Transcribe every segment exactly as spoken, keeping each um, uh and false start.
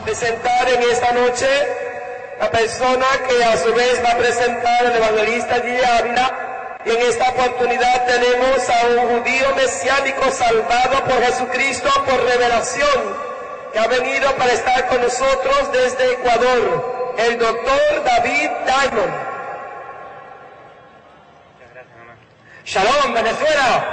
presentar en esta noche la persona que a su vez va a presentar el evangelista G. Ávila. Y en esta oportunidad tenemos a un judío mesiánico salvado por Jesucristo por revelación, que ha venido para estar con nosotros desde Ecuador, el doctor David Diamond. Shalom, Venezuela.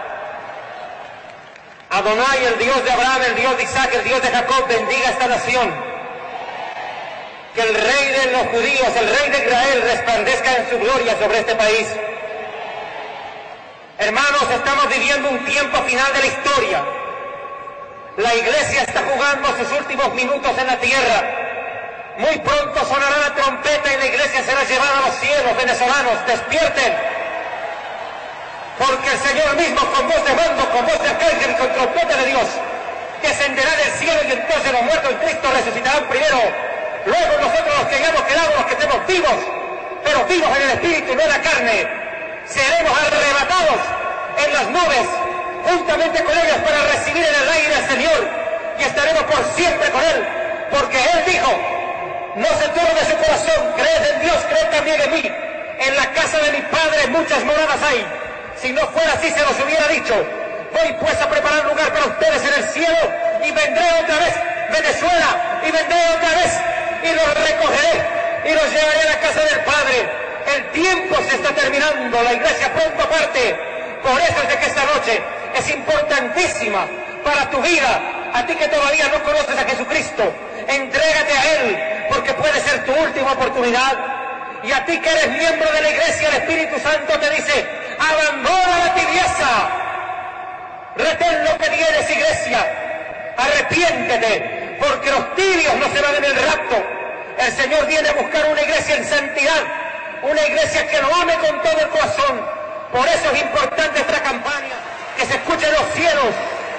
Adonai, el Dios de Abraham, el Dios de Isaac, el Dios de Jacob, bendiga esta nación. Que el Rey de los judíos, el Rey de Israel, resplandezca en su gloria sobre este país. Hermanos, estamos viviendo un tiempo final de la historia. La iglesia está jugando sus últimos minutos en la tierra. Muy pronto sonará la trompeta y la iglesia será llevada a los cielos. Venezolanos, despierten. Porque el Señor mismo, con voz de mando, con voz de arcángel y con trompeta de Dios, descenderá del cielo, y entonces los muertos en Cristo resucitarán primero. Luego nosotros, los que hayamos quedado, los que estemos vivos, pero vivos en el espíritu, no en la carne, seremos arrebatados en las nubes, juntamente con ellos, para recibir en el aire al Señor, y estaremos por siempre con Él, porque Él dijo: no se turbe su corazón, creed en Dios, creed también en mí. En la casa de mi Padre muchas moradas hay. Si no fuera así, se los hubiera dicho. Voy pues a preparar lugar para ustedes en el cielo, y vendré otra vez, Venezuela, y vendré otra vez, y los recogeré, y los llevaré a la casa del Padre. El tiempo se está terminando, la iglesia pronto parte. Por eso es de que esta noche es importantísima para tu vida. A ti que todavía no conoces a Jesucristo, entrégate a Él, porque puede ser tu última oportunidad. Y a ti que eres miembro de la iglesia, el Espíritu Santo te dice: abandona la tibieza, retén lo que tienes, iglesia, arrepiéntete, porque los tibios no se van en el rapto. El Señor viene a buscar una iglesia en santidad, una iglesia que lo ame con todo el corazón. Por eso es importante esta campaña, que se escuche en los cielos.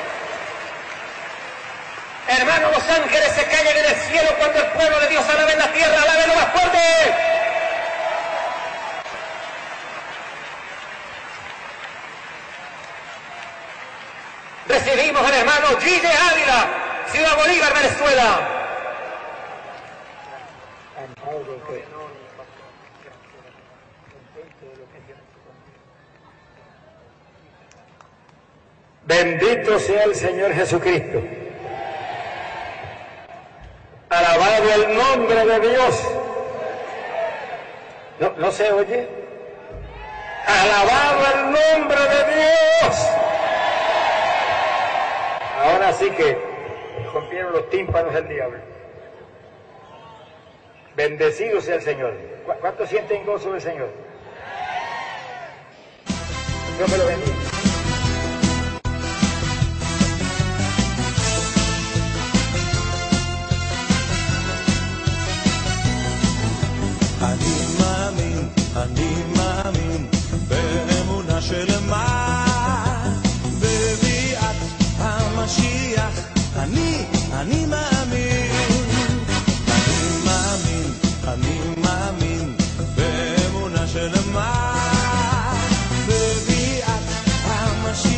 Hermanos, los ángeles se callan en el cielo cuando el pueblo de Dios alabe en la tierra. ¡Alábenlo más fuerte! Recibimos al hermano G. Ávila, Ciudad Bolívar, Venezuela. Bendito sea el Señor Jesucristo. Alabado el nombre de Dios. ¿No, no se oye? Alabado el nombre de Dios. Ahora sí que rompieron los tímpanos del diablo. Bendecido sea el Señor. ¿Cuántos sienten gozo del Señor? Dios me lo bendiga. אני מאמין, אני מאמין באמונה שלמה בביאת המשיח. אני, אני מאמין